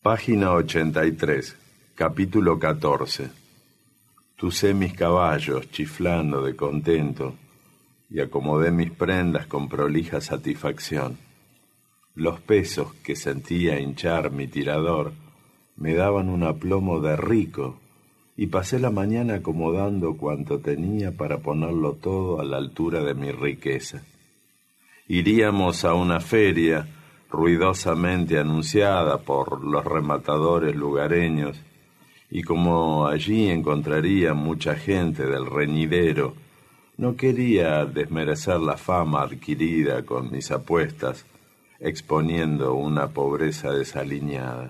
Página 83, capítulo 14. Tucé mis caballos, chiflando de contento, y acomodé mis prendas con prolija satisfacción. Los pesos que sentía hinchar mi tirador me daban un aplomo de rico, y pasé la mañana acomodando cuanto tenía para ponerlo todo a la altura de mi riqueza. Iríamos a una feria ruidosamente anunciada por los rematadores lugareños, y como allí encontraría mucha gente del reñidero, no quería desmerecer la fama adquirida con mis apuestas, exponiendo una pobreza desaliñada.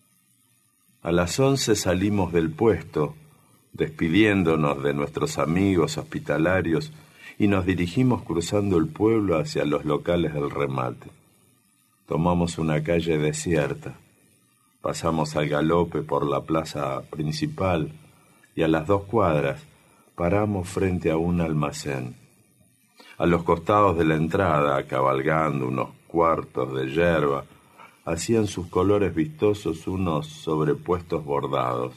A las 11 salimos del puesto, despidiéndonos de nuestros amigos hospitalarios, y nos dirigimos cruzando el pueblo hacia los locales del remate. Tomamos una calle desierta, pasamos al galope por la plaza principal y a las 2 cuadras paramos frente a un almacén. A los costados de la entrada, cabalgando unos cuartos de yerba, hacían sus colores vistosos unos sobrepuestos bordados.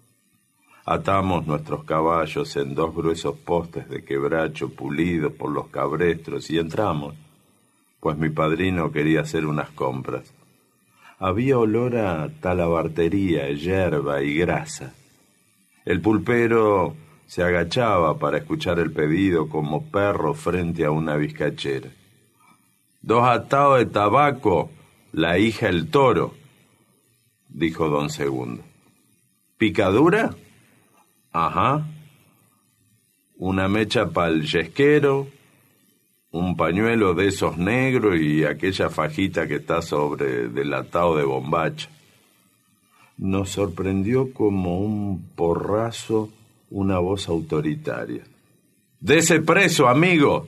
Atamos nuestros caballos en 2 gruesos postes de quebracho pulidos por los cabrestros y entramos, pues mi padrino quería hacer unas compras. Había olor a talabartería, yerba y grasa. El pulpero se agachaba para escuchar el pedido como perro frente a una vizcachera. 2 atados de tabaco, la hija el toro, dijo don Segundo. ¿Picadura? Ajá. Una mecha pa'l yesquero, un pañuelo de esos negros y aquella fajita que está sobre del atado de bombacha. Nos sorprendió como un porrazo una voz autoritaria. ¡Dese preso, amigo!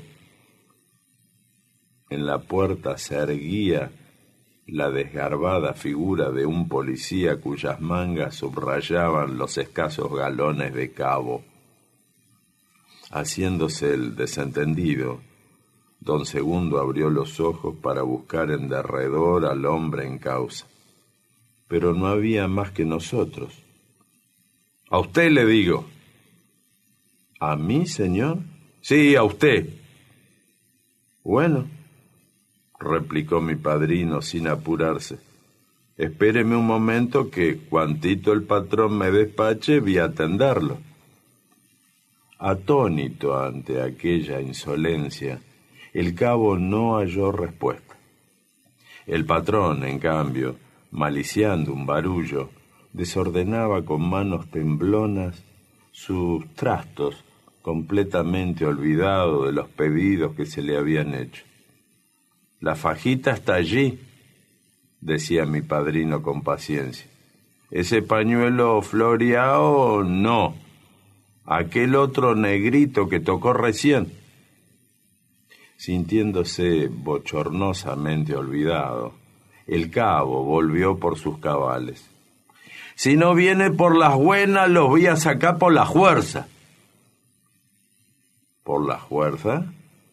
En la puerta se erguía la desgarbada figura de un policía cuyas mangas subrayaban los escasos galones de cabo. Haciéndose el desentendido, don Segundo abrió los ojos para buscar en derredor al hombre en causa. Pero no había más que nosotros. «A usted le digo». «¿A mí, señor?» «Sí, a usted». «Bueno», replicó mi padrino sin apurarse. «Espéreme un momento que, cuantito el patrón me despache, voy a atenderlo». Atónito ante aquella insolencia, el cabo no halló respuesta. El patrón, en cambio, maliciando un barullo, desordenaba con manos temblonas sus trastos, completamente olvidado de los pedidos que se le habían hecho. «La fajita está allí», decía mi padrino con paciencia. «Ese pañuelo floreado, no. Aquel otro negrito que tocó recién». Sintiéndose bochornosamente olvidado, el cabo volvió por sus cabales. «Si no viene por las buenas, los voy a sacar por la fuerza». «¿Por la fuerza?»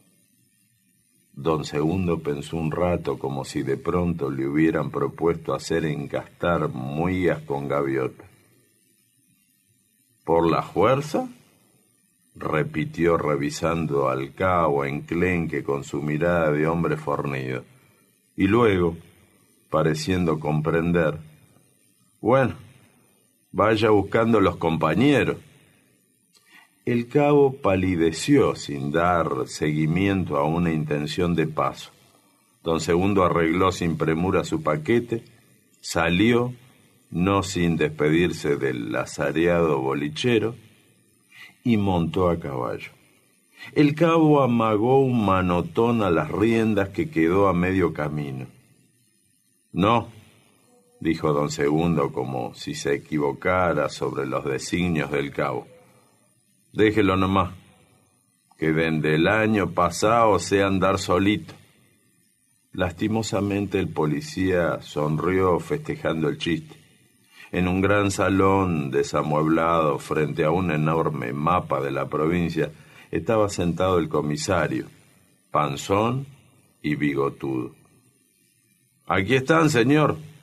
Don Segundo pensó un rato como si de pronto le hubieran propuesto hacer encastar muías con gaviota. «¿Por la fuerza?» repitió revisando al cabo enclenque con su mirada de hombre fornido. Y luego, pareciendo comprender, «Bueno, vaya buscando los compañeros». El cabo palideció sin dar seguimiento a una intención de paso. Don Segundo arregló sin premura su paquete, salió, no sin despedirse del azareado bolichero, y montó a caballo. El cabo amagó un manotón a las riendas que quedó a medio camino. «No», dijo don Segundo como si se equivocara sobre los designios del cabo. «Déjelo nomás, que desde el año pasado sé andar solito». Lastimosamente el policía sonrió festejando el chiste. En un gran salón desamueblado frente a un enorme mapa de la provincia estaba sentado el comisario, panzón y bigotudo. «Aquí están, señor»,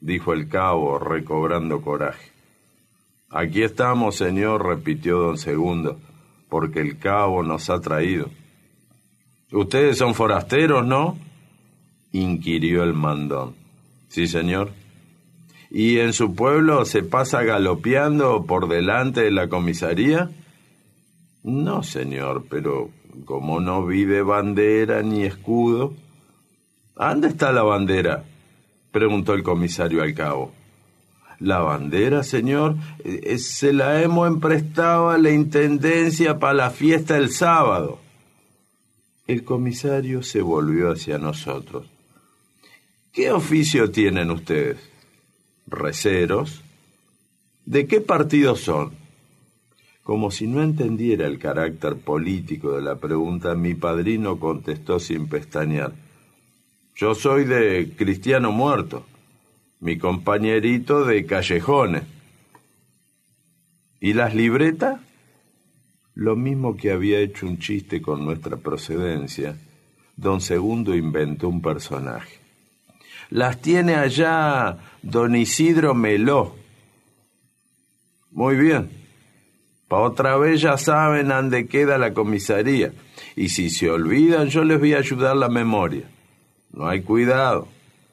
dijo el cabo, recobrando coraje. Aquí estamos, señor, repitió don Segundo, porque el cabo nos ha traído. Ustedes son forasteros, ¿no? Inquirió el mandón. Sí, señor. ¿Y en su pueblo se pasa galopeando por delante de la comisaría? No, señor, pero como no vi de bandera ni escudo. ¿Dónde está la bandera?, preguntó el comisario al cabo. La bandera, señor, se la hemos emprestado a la intendencia para la fiesta del sábado. El comisario se volvió hacia nosotros. ¿Qué oficio tienen ustedes? ¿Receros? ¿De qué partido son? Como si no entendiera el carácter político de la pregunta, mi padrino contestó sin pestañear. Yo soy de Cristiano Muerto, mi compañerito de Callejones. ¿Y las libretas? Lo mismo que había hecho un chiste con nuestra procedencia, don Segundo inventó un personaje. Las tiene allá don Isidro Meló. Muy bien. Pa' otra vez ya saben dónde queda la comisaría. Y si se olvidan, yo les voy a ayudar la memoria. No hay cuidado.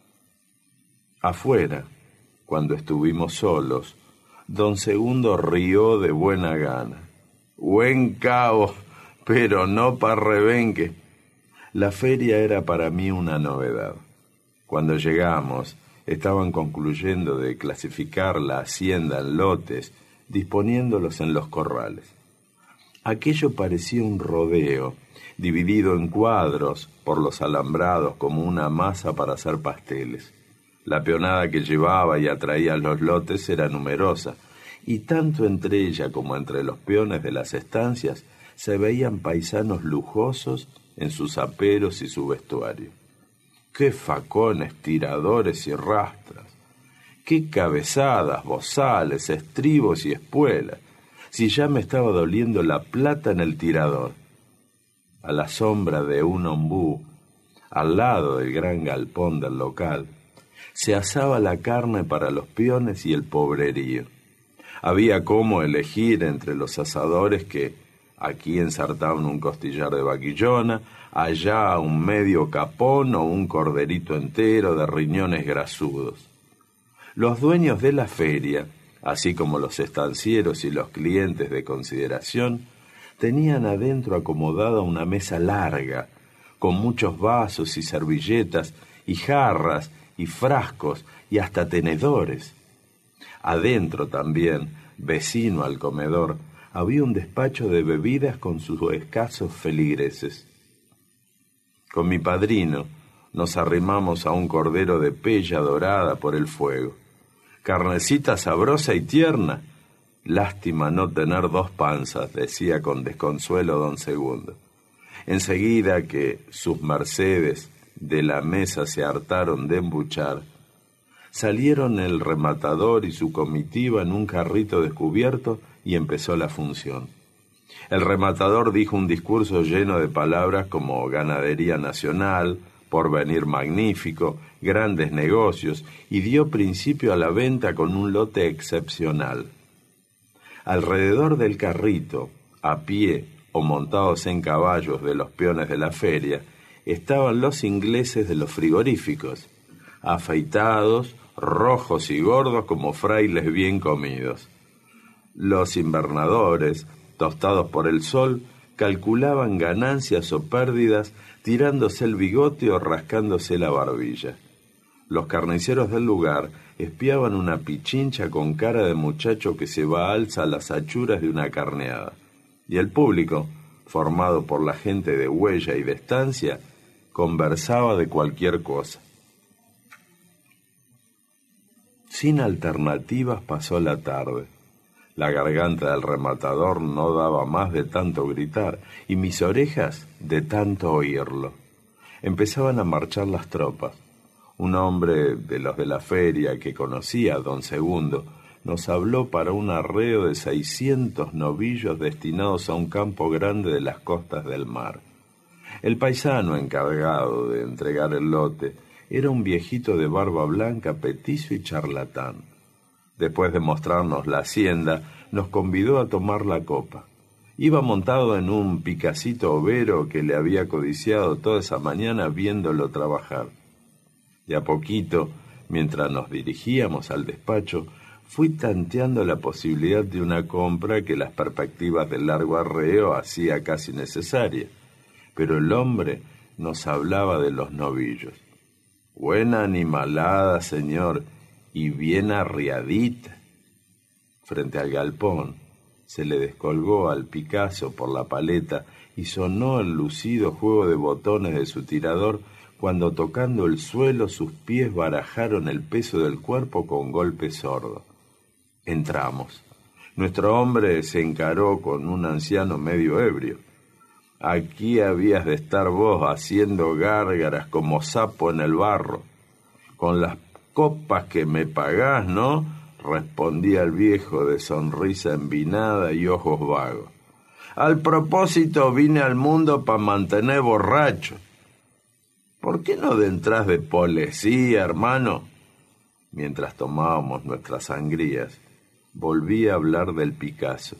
Afuera, cuando estuvimos solos, don Segundo rió de buena gana. Buen cabo, pero no pa' rebenque. La feria era para mí una novedad. Cuando llegamos, estaban concluyendo de clasificar la hacienda en lotes, disponiéndolos en los corrales. Aquello parecía un rodeo, dividido en cuadros por los alambrados como una masa para hacer pasteles. La peonada que llevaba y atraía los lotes era numerosa, y tanto entre ella como entre los peones de las estancias se veían paisanos lujosos en sus aperos y su vestuario. ¡Qué facones, tiradores y rastras! ¡Qué cabezadas, bozales, estribos y espuelas! Si ya me estaba doliendo la plata en el tirador. A la sombra de un ombú, al lado del gran galpón del local, se asaba la carne para los peones y el pobrerío. Había cómo elegir entre los asadores que aquí ensartaban un costillar de vaquillona, allá un medio capón o un corderito entero de riñones grasudos. Los dueños de la feria, así como los estancieros y los clientes de consideración, tenían adentro acomodada una mesa larga, con muchos vasos y servilletas, y jarras, y frascos, y hasta tenedores. Adentro también, vecino al comedor, había un despacho de bebidas con sus escasos feligreses. Con mi padrino nos arrimamos a un cordero de pella dorada por el fuego. Carnecita sabrosa y tierna. Lástima no tener dos panzas, decía con desconsuelo don Segundo. Enseguida que sus mercedes de la mesa se hartaron de embuchar, salieron el rematador y su comitiva en un carrito descubierto y empezó la función. El rematador dijo un discurso lleno de palabras como ganadería nacional, porvenir magnífico, grandes negocios, y dio principio a la venta con un lote excepcional. Alrededor del carrito, a pie o montados en caballos de los peones de la feria, estaban los ingleses de los frigoríficos, afeitados, rojos y gordos como frailes bien comidos. Los invernadores, tostados por el sol, calculaban ganancias o pérdidas tirándose el bigote o rascándose la barbilla. Los carniceros del lugar espiaban una pichincha con cara de muchacho que se va alza a las achuras de una carneada. Y el público, formado por la gente de huella y de estancia, conversaba de cualquier cosa. Sin alternativas pasó la tarde. La garganta del rematador no daba más de tanto gritar, y mis orejas de tanto oírlo. Empezaban a marchar las tropas. Un hombre de los de la feria que conocía a don Segundo nos habló para un arreo de 600 novillos destinados a un campo grande de las costas del mar. El paisano encargado de entregar el lote Era un viejito de barba blanca, petizo y charlatán. Después de mostrarnos la hacienda, nos convidó a tomar la copa. Iba montado en un picacito overo que le había codiciado toda esa mañana viéndolo trabajar. De a poquito, mientras nos dirigíamos al despacho, fui tanteando la posibilidad de una compra que las perspectivas del largo arreo hacía casi necesaria. Pero el hombre nos hablaba de los novillos. Buena animalada, señor, y bien arriadita. Frente al galpón se le descolgó al Picasso por la paleta y sonó el lucido juego de botones de su tirador cuando, tocando el suelo, sus pies barajaron el peso del cuerpo con golpe sordo. Entramos. Nuestro hombre se encaró con un anciano medio ebrio. Aquí habías de estar vos haciendo gárgaras como sapo en el barro. Con las copas que me pagás, ¿no?, respondía el viejo de sonrisa envinada y ojos vagos. Al propósito vine al mundo para mantener borracho. ¿Por qué no entrás de policía, hermano? Mientras tomábamos nuestras sangrías, volví a hablar del Picasso.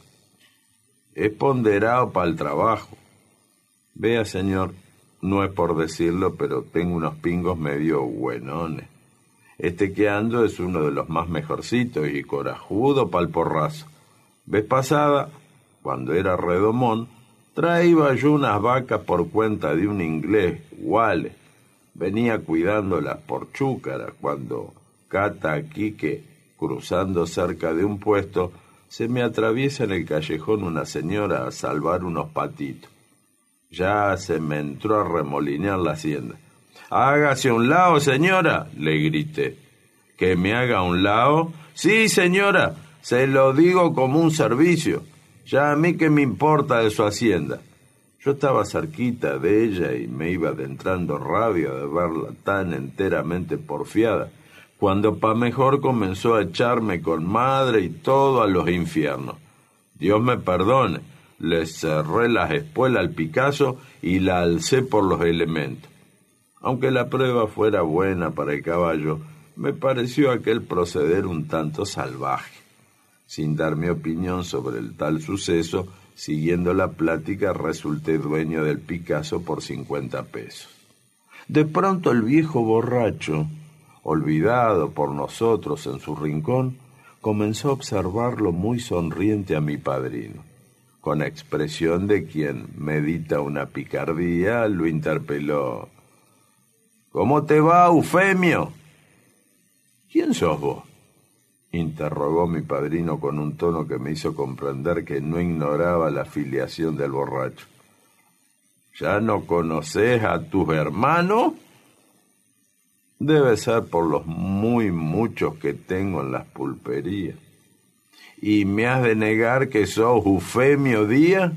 Es ponderado para el trabajo. Vea, señor, no es por decirlo, pero tengo unos pingos medio buenones. Este que ando es uno de los más mejorcitos y corajudo pa'l porrazo. Vez pasada, cuando era redomón, traía yo unas vacas por cuenta de un inglés, Wale. Venía cuidándolas por chúcara cuando cata aquí que, cruzando cerca de un puesto, se me atraviesa en el callejón una señora a salvar unos patitos. Ya se me entró a remolinear la hacienda. «Hágase a un lado, señora», le grité. «¿Que me haga a un lado?» «Sí, señora, se lo digo como un servicio. Ya a mí qué me importa de su hacienda». Yo estaba cerquita de ella y me iba adentrando rabia de verla tan enteramente porfiada, cuando pa' mejor comenzó a echarme con madre y todo a los infiernos. Dios me perdone, le cerré las espuelas al Picasso y la alcé por los elementos. Aunque la prueba fuera buena para el caballo, me pareció aquel proceder un tanto salvaje. Sin dar mi opinión sobre el tal suceso, siguiendo la plática, resulté dueño del Picasso por 50 pesos. De pronto el viejo borracho, olvidado por nosotros en su rincón, comenzó a observarlo muy sonriente a mi padrino. Con expresión de quien medita una picardía, lo interpeló. «¿Cómo te va, Eufemio?» «¿Quién sos vos?», interrogó mi padrino con un tono que me hizo comprender que no ignoraba la filiación del borracho. «¿Ya no conocés a tus hermanos?» «Debe ser por los muy muchos que tengo en las pulperías». «¿Y me has de negar que sos Eufemio Díaz?»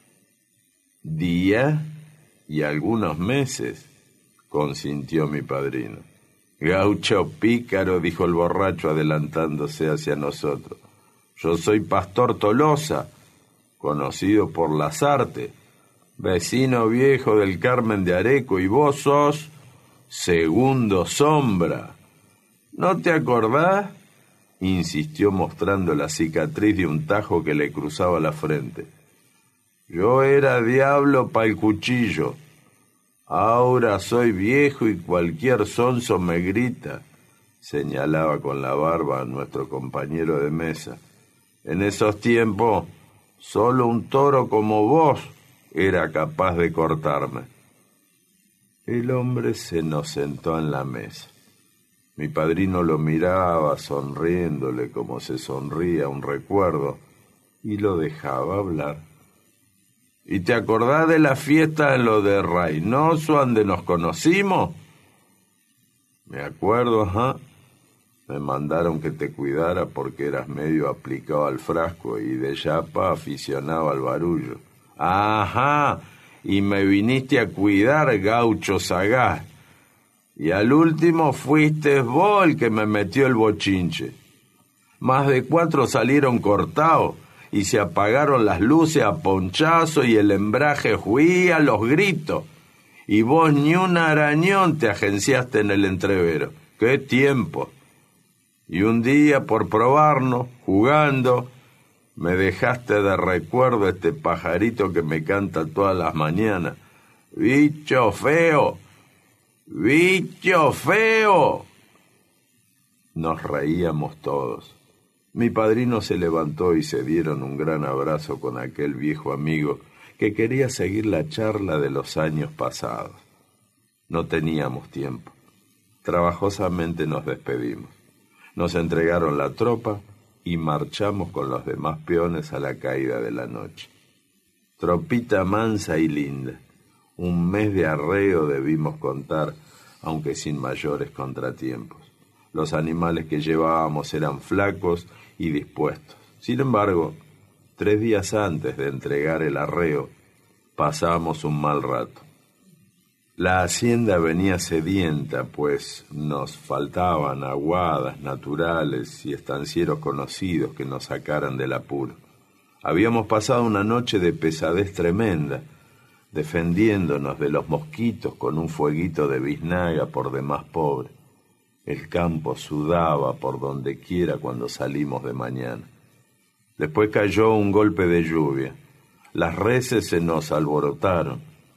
«Díaz y algunos meses», consintió mi padrino. «Gaucho pícaro», dijo el borracho adelantándose hacia nosotros. «Yo soy Pastor Tolosa, conocido por las artes, vecino viejo del Carmen de Areco, y vos sos Segundo Sombra. ¿No te acordás?», insistió mostrando la cicatriz de un tajo que le cruzaba la frente. «Yo era diablo pa' el cuchillo. Ahora soy viejo y cualquier sonso me grita», señalaba con la barba a nuestro compañero de mesa. «En esos tiempos, solo un toro como vos era capaz de cortarme». El hombre se nos sentó en la mesa. Mi padrino lo miraba sonriéndole como se sonría un recuerdo y lo dejaba hablar. «¿Y te acordás de la fiesta en lo de Reynoso, donde nos conocimos?» «Me acuerdo, ajá. Me mandaron que te cuidara porque eras medio aplicado al frasco y de yapa aficionado al barullo». «Ajá, y me viniste a cuidar, gaucho sagaz. Y al último fuiste vos el que me metió el bochinche. Más de 4 salieron cortados y se apagaron las luces a ponchazo y el embraje juía a los gritos. Y vos ni un arañón te agenciaste en el entrevero. ¡Qué tiempo! Y un día, por probarnos, jugando, me dejaste de recuerdo este pajarito que me canta todas las mañanas. ¡Bicho feo! ¡Bicho feo! Nos reíamos todos. Mi padrino se levantó y se dieron un gran abrazo con aquel viejo amigo que quería seguir la charla de los años pasados. No teníamos tiempo. Trabajosamente nos despedimos. Nos entregaron la tropa y marchamos con los demás peones a la caída de la noche. Tropita mansa y linda. Un mes de arreo debimos contar, aunque sin mayores contratiempos. Los animales que llevábamos eran flacos y dispuestos. Sin embargo, 3 días antes de entregar el arreo, pasamos un mal rato. La hacienda venía sedienta, pues nos faltaban aguadas naturales y estancieros conocidos que nos sacaran del apuro. Habíamos pasado una noche de pesadez tremenda, defendiéndonos de los mosquitos con un fueguito de biznaga por demás pobre. El campo sudaba por donde quiera cuando salimos de mañana. Después cayó un golpe de lluvia. Las reses se nos alborotaron.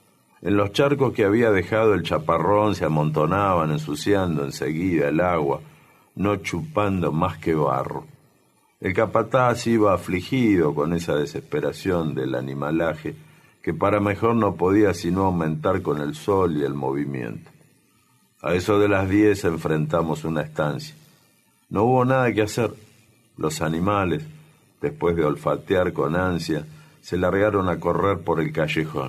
En los charcos que había dejado el chaparrón se amontonaban, ensuciando enseguida el agua, no chupando más que barro. El capataz iba afligido con esa desesperación del animalaje que para mejor no podía sino aumentar con el sol y el movimiento. A eso de las 10 enfrentamos una estancia. No hubo nada que hacer. Los animales, después de olfatear con ansia, se largaron a correr por el callejón.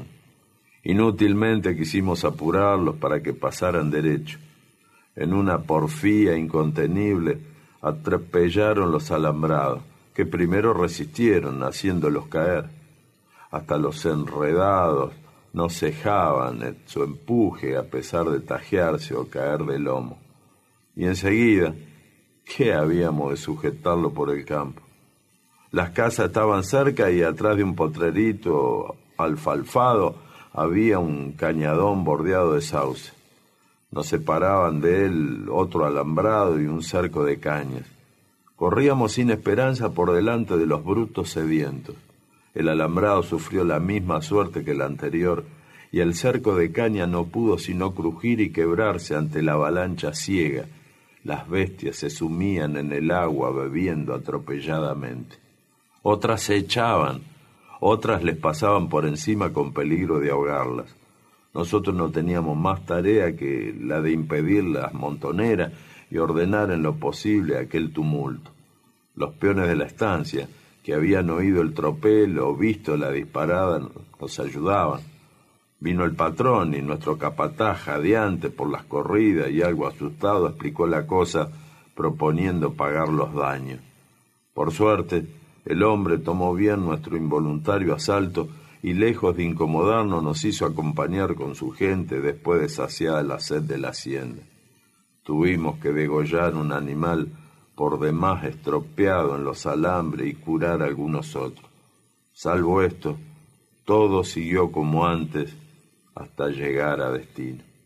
Inútilmente quisimos apurarlos para que pasaran derecho. En una porfía incontenible, atropellaron los alambrados, que primero resistieron, haciéndolos caer. Hasta los enredados no cejaban en su empuje a pesar de tajearse o caer de lomo. Y enseguida, ¿qué habíamos de sujetarlo por el campo? Las casas estaban cerca y atrás de un potrerito alfalfado había un cañadón bordeado de sauce. Nos separaban de él otro alambrado y un cerco de cañas. Corríamos sin esperanza por delante de los brutos sedientos. El alambrado sufrió la misma suerte que el anterior, y el cerco de caña no pudo sino crujir y quebrarse ante la avalancha ciega. Las bestias se sumían en el agua bebiendo atropelladamente. Otras se echaban, otras les pasaban por encima con peligro de ahogarlas. Nosotros no teníamos más tarea que la de impedir las montoneras y ordenar en lo posible aquel tumulto. Los peones de la estancia, que habían oído el tropel o visto la disparada, nos ayudaban. Vino el patrón y nuestro capataz, jadeante por las corridas y algo asustado, explicó la cosa proponiendo pagar los daños. Por suerte, el hombre tomó bien nuestro involuntario asalto y lejos de incomodarnos nos hizo acompañar con su gente después de saciar la sed de la hacienda. Tuvimos que degollar un animal por demás estropeado en los alambres y curar algunos otros. Salvo esto, todo siguió como antes hasta llegar a destino.